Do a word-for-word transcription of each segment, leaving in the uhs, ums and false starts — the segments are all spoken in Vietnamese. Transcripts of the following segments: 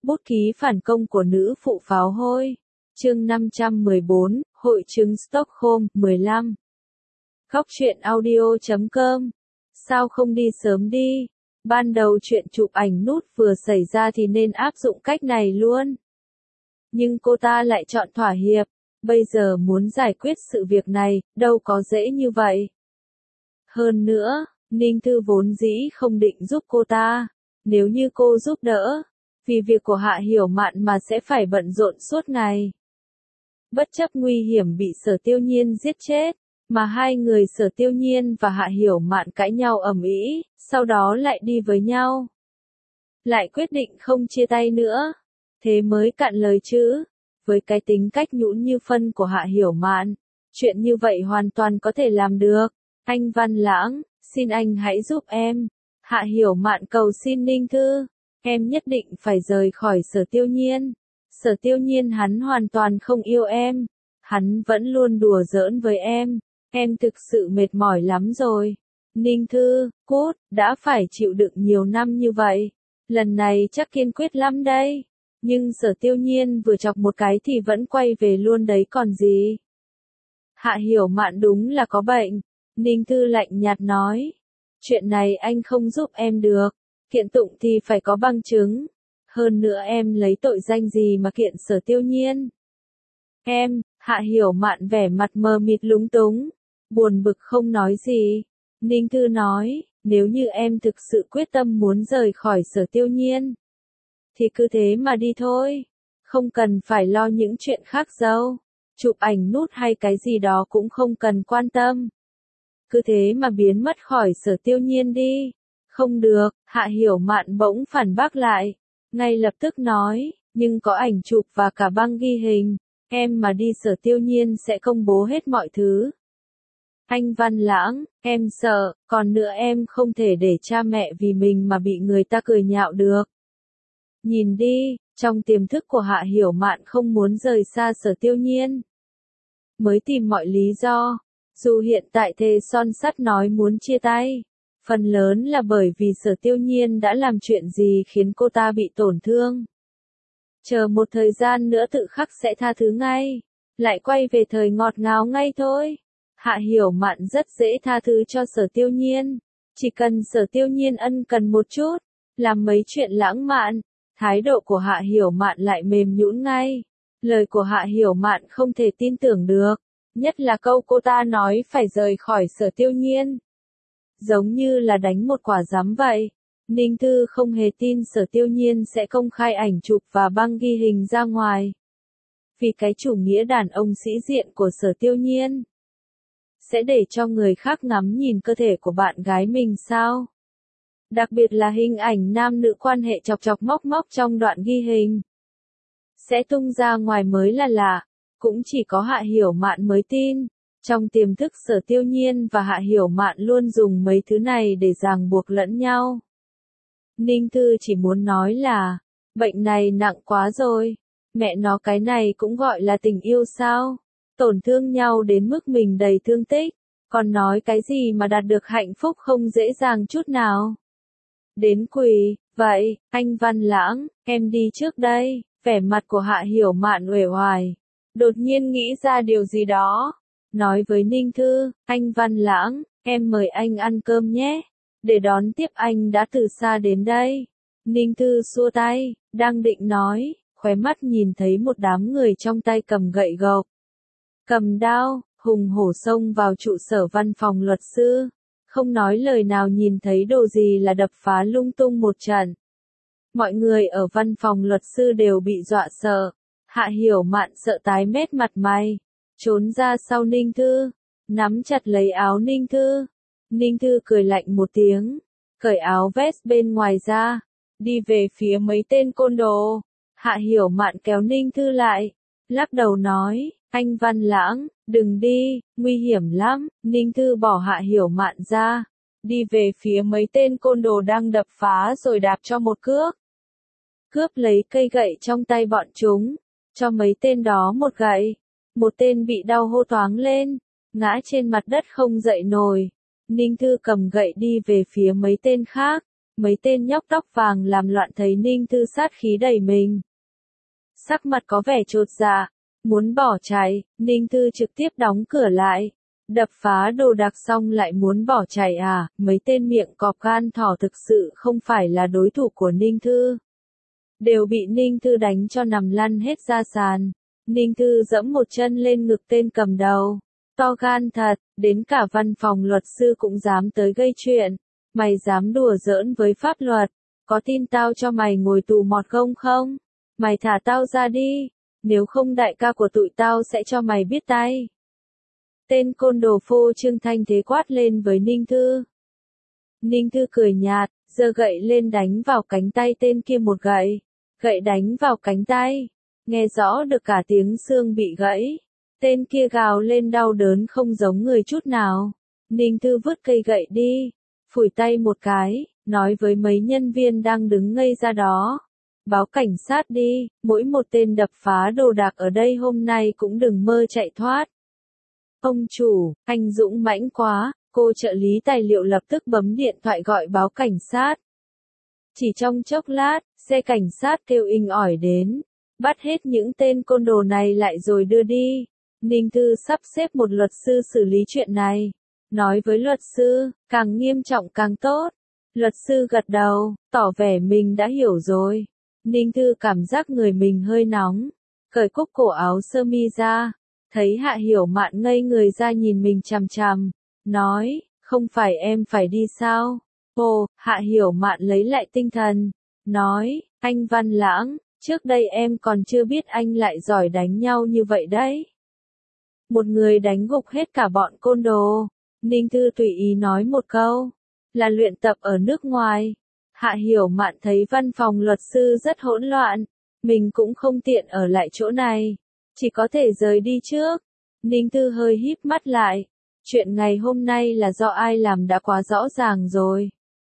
Bút ký phản công của nữ phụ pháo hôi. Chương năm trăm mười bốn, Hội chứng Stockholm, mười lăm. Góc truyện audio chấm com. Sao không đi sớm đi? Ban đầu chuyện chụp ảnh nút vừa xảy ra thì nên áp dụng cách này luôn. Nhưng cô ta lại chọn thỏa hiệp. Bây giờ muốn giải quyết sự việc này, đâu có dễ như vậy. Hơn nữa, Ninh Thư vốn dĩ không định giúp cô ta. Nếu như cô giúp đỡ, vì việc của Hạ Hiểu Mạn mà sẽ phải bận rộn suốt ngày. Bất chấp nguy hiểm bị Sở Tiêu Nhiên giết chết, mà hai người Sở Tiêu Nhiên và Hạ Hiểu Mạn cãi nhau ầm ĩ, sau đó lại đi với nhau. Lại quyết định không chia tay nữa. Thế mới cạn lời chứ. Với cái tính cách nhũn như phân của Hạ Hiểu Mạn, chuyện như vậy hoàn toàn có thể làm được. Anh Văn Lãng, xin anh hãy giúp em. Hạ Hiểu Mạn cầu xin Ninh Thư. Em nhất định phải rời khỏi Sở Tiêu Nhiên. Sở Tiêu Nhiên hắn hoàn toàn không yêu em. Hắn vẫn luôn đùa giỡn với em. Em thực sự mệt mỏi lắm rồi. Ninh Thư, cút, đã phải chịu đựng nhiều năm như vậy. Lần này chắc kiên quyết lắm đây. Nhưng Sở Tiêu Nhiên vừa chọc một cái thì vẫn quay về luôn đấy còn gì. Hạ Hiểu Mạn đúng là có bệnh. Ninh Thư lạnh nhạt nói. Chuyện này anh không giúp em được. Kiện tụng thì phải có bằng chứng. Hơn nữa em lấy tội danh gì mà kiện Sở Tiêu Nhiên? Em, Hạ Hiểu Mạn vẻ mặt mờ mịt lúng túng. Buồn bực không nói gì. Ninh Thư nói, nếu như em thực sự quyết tâm muốn rời khỏi Sở Tiêu Nhiên, thì cứ thế mà đi thôi. Không cần phải lo những chuyện khác đâu. Chụp ảnh nút hay cái gì đó cũng không cần quan tâm. Cứ thế mà biến mất khỏi Sở Tiêu Nhiên đi. Không được, Hạ Hiểu Mạn bỗng phản bác lại. Ngay lập tức nói, nhưng có ảnh chụp và cả băng ghi hình. Em mà đi Sở Tiêu Nhiên sẽ công bố hết mọi thứ. Anh Văn Lãng, em sợ, còn nữa em không thể để cha mẹ vì mình mà bị người ta cười nhạo được. Nhìn đi, trong tiềm thức của Hạ Hiểu Mạn không muốn rời xa Sở Tiêu Nhiên. Mới tìm mọi lý do. Dù hiện tại thề son sắt nói muốn chia tay, phần lớn là bởi vì Sở Tiêu Nhiên đã làm chuyện gì khiến cô ta bị tổn thương. Chờ một thời gian nữa tự khắc sẽ tha thứ ngay. Lại quay về thời ngọt ngào ngay thôi. Hạ Hiểu Mạn rất dễ tha thứ cho Sở Tiêu Nhiên. Chỉ cần Sở Tiêu Nhiên ân cần một chút, làm mấy chuyện lãng mạn, thái độ của Hạ Hiểu Mạn lại mềm nhũn ngay. Lời của Hạ Hiểu Mạn không thể tin tưởng được. Nhất là câu cô ta nói phải rời khỏi Sở Tiêu Nhiên. Giống như là đánh một quả giám vậy. Ninh Thư không hề tin Sở Tiêu Nhiên sẽ công khai ảnh chụp và băng ghi hình ra ngoài. Vì cái chủ nghĩa đàn ông sĩ diện của Sở Tiêu Nhiên sẽ để cho người khác ngắm nhìn cơ thể của bạn gái mình sao? Đặc biệt là hình ảnh nam nữ quan hệ chọc chọc móc móc trong đoạn ghi hình. Sẽ tung ra ngoài mới là lạ. Cũng chỉ có Hạ Hiểu Mạn mới tin. Trong tiềm thức Sở Tiêu Nhiên và Hạ Hiểu Mạn luôn dùng mấy thứ này để ràng buộc lẫn nhau. Ninh Thư chỉ muốn nói là, bệnh này nặng quá rồi. Mẹ nó cái này cũng gọi là tình yêu sao? Tổn thương nhau đến mức mình đầy thương tích. Còn nói cái gì mà đạt được hạnh phúc không dễ dàng chút nào. Đến quỳ, vậy, anh Văn Lãng, em đi trước đây. Vẻ mặt của Hạ Hiểu Mạn uể oải. Đột nhiên nghĩ ra điều gì đó. Nói với Ninh Thư, anh Văn Lãng, em mời anh ăn cơm nhé. Để đón tiếp anh đã từ xa đến đây. Ninh Thư xua tay, đang định nói, khóe mắt nhìn thấy một đám người trong tay cầm gậy gộc, cầm đao, hùng hổ xông vào trụ sở văn phòng luật sư. Không nói lời nào nhìn thấy đồ gì là đập phá lung tung một trận. Mọi người ở văn phòng luật sư đều bị dọa sợ. Hạ Hiểu Mạn sợ tái mét mặt mày. Trốn ra sau Ninh Thư. Nắm chặt lấy áo Ninh Thư. Ninh Thư cười lạnh một tiếng. Cởi áo vest bên ngoài ra. Đi về phía mấy tên côn đồ. Hạ Hiểu Mạn kéo Ninh Thư lại. Lắc đầu nói. Anh Văn Lãng, đừng đi, nguy hiểm lắm. Ninh Thư bỏ Hạ Hiểu Mạn ra. Đi về phía mấy tên côn đồ đang đập phá rồi đạp cho một cước. Cướp lấy cây gậy trong tay bọn chúng. Cho mấy tên đó một gậy. Một tên bị đau hô toáng lên. Ngã trên mặt đất không dậy nổi. Ninh Thư cầm gậy đi về phía mấy tên khác. Mấy tên nhóc tóc vàng làm loạn thấy Ninh Thư sát khí đầy mình. Sắc mặt có vẻ chột dạ, muốn bỏ chạy, Ninh Thư trực tiếp đóng cửa lại. Đập phá đồ đạc xong lại muốn bỏ chạy à, mấy tên miệng cọp gan thỏ thực sự không phải là đối thủ của Ninh Thư. Đều bị Ninh Thư đánh cho nằm lăn hết ra sàn. Ninh Thư giẫm một chân lên ngực tên cầm đầu. To gan thật, đến cả văn phòng luật sư cũng dám tới gây chuyện. Mày dám đùa giỡn với pháp luật, có tin tao cho mày ngồi tù mọt gông không? Mày thả tao ra đi, nếu không đại ca của tụi tao sẽ cho mày biết tay. Tên côn đồ phô trương thanh thế quát lên với Ninh Thư. Ninh Thư cười nhạt, giơ gậy lên đánh vào cánh tay tên kia một gậy. Gậy đánh vào cánh tay, nghe rõ được cả tiếng xương bị gãy. Tên kia gào lên đau đớn không giống người chút nào. Ninh Thư vứt cây gậy đi, phủi tay một cái, nói với mấy nhân viên đang đứng ngây ra đó. Báo cảnh sát đi, mỗi một tên đập phá đồ đạc ở đây hôm nay cũng đừng mơ chạy thoát. Ông chủ, anh dũng mãnh quá, cô trợ lý tài liệu lập tức bấm điện thoại gọi báo cảnh sát. Chỉ trong chốc lát, xe cảnh sát kêu inh ỏi đến, bắt hết những tên côn đồ này lại rồi đưa đi. Ninh Thư sắp xếp một luật sư xử lý chuyện này. Nói với luật sư, càng nghiêm trọng càng tốt. Luật sư gật đầu, tỏ vẻ mình đã hiểu rồi. Ninh Thư cảm giác người mình hơi nóng, cởi cúc cổ áo sơ mi ra, thấy Hạ Hiểu Mạn ngây người ra nhìn mình chằm chằm, nói, không phải em phải đi sao? Ồ, Hạ Hiểu Mạn lấy lại tinh thần, nói, anh Văn Lãng, trước đây em còn chưa biết anh lại giỏi đánh nhau như vậy đấy. Một người đánh gục hết cả bọn côn đồ. Ninh Thư tùy ý nói một câu, là luyện tập ở nước ngoài. Hạ Hiểu Mạn thấy văn phòng luật sư rất hỗn loạn, mình cũng không tiện ở lại chỗ này, chỉ có thể rời đi trước. Ninh Thư hơi híp mắt lại, chuyện ngày hôm nay là do ai làm đã quá rõ ràng rồi.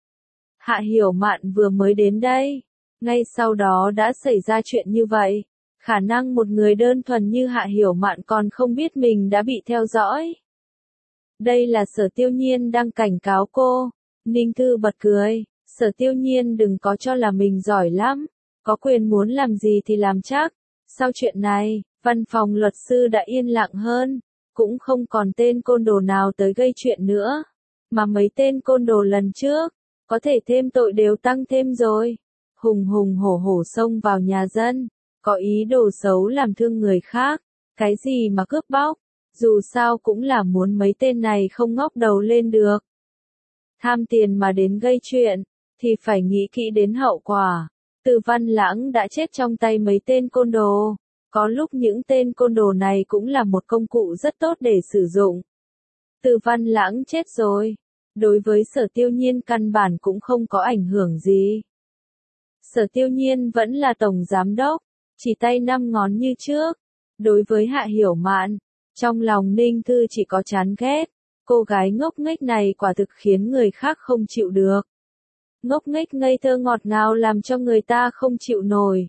Hạ Hiểu Mạn vừa mới đến đây, ngay sau đó đã xảy ra chuyện như vậy, khả năng một người đơn thuần như Hạ Hiểu Mạn còn không biết mình đã bị theo dõi. Đây là Sở Tiêu Nhiên đang cảnh cáo cô. Ninh Thư bật cười. Sở Tiêu Nhiên đừng có cho là mình giỏi lắm, có quyền muốn làm gì thì làm chắc. Sau chuyện này, văn phòng luật sư đã yên lặng hơn, cũng không còn tên côn đồ nào tới gây chuyện nữa, mà mấy tên côn đồ lần trước, có thể thêm tội đều tăng thêm rồi. Hùng hùng hổ hổ xông vào nhà dân, có ý đồ xấu làm thương người khác, cái gì mà cướp bóc, dù sao cũng là muốn mấy tên này không ngóc đầu lên được. Tham tiền mà đến gây chuyện, thì phải nghĩ kỹ đến hậu quả. Từ Văn Lãng đã chết trong tay mấy tên côn đồ. Có lúc những tên côn đồ này cũng là một công cụ rất tốt để sử dụng. Từ Văn Lãng chết rồi. Đối với Sở Tiêu Nhiên căn bản cũng không có ảnh hưởng gì. Sở Tiêu Nhiên vẫn là tổng giám đốc, chỉ tay năm ngón như trước. Đối với Hạ Hiểu Mạn, trong lòng Ninh Thư chỉ có chán ghét. Cô gái ngốc nghếch này quả thực khiến người khác không chịu được. Ngốc nghếch ngây thơ ngọt ngào làm cho người ta không chịu nổi.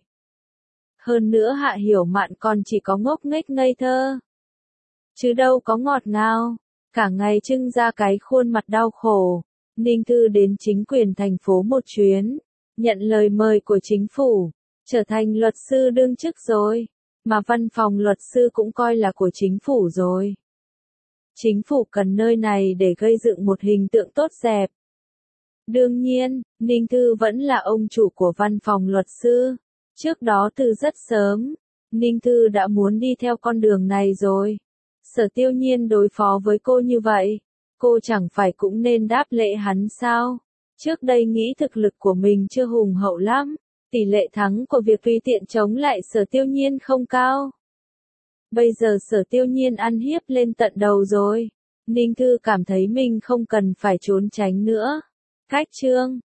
Hơn nữa Hạ Hiểu Mạn còn chỉ có ngốc nghếch ngây thơ, chứ đâu có ngọt ngào. Cả ngày trưng ra cái khuôn mặt đau khổ. Ninh Thư đến chính quyền thành phố một chuyến, nhận lời mời của chính phủ, trở thành luật sư đương chức rồi, mà văn phòng luật sư cũng coi là của chính phủ rồi. Chính phủ cần nơi này để gây dựng một hình tượng tốt đẹp. Đương nhiên, Ninh Thư vẫn là ông chủ của văn phòng luật sư. Trước đó từ rất sớm, Ninh Thư đã muốn đi theo con đường này rồi. Sở Tiêu Nhiên đối phó với cô như vậy, cô chẳng phải cũng nên đáp lễ hắn sao? Trước đây nghĩ thực lực của mình chưa hùng hậu lắm, tỷ lệ thắng của việc tùy tiện chống lại Sở Tiêu Nhiên không cao. Bây giờ Sở Tiêu Nhiên ăn hiếp lên tận đầu rồi. Ninh Thư cảm thấy mình không cần phải trốn tránh nữa. Cách chương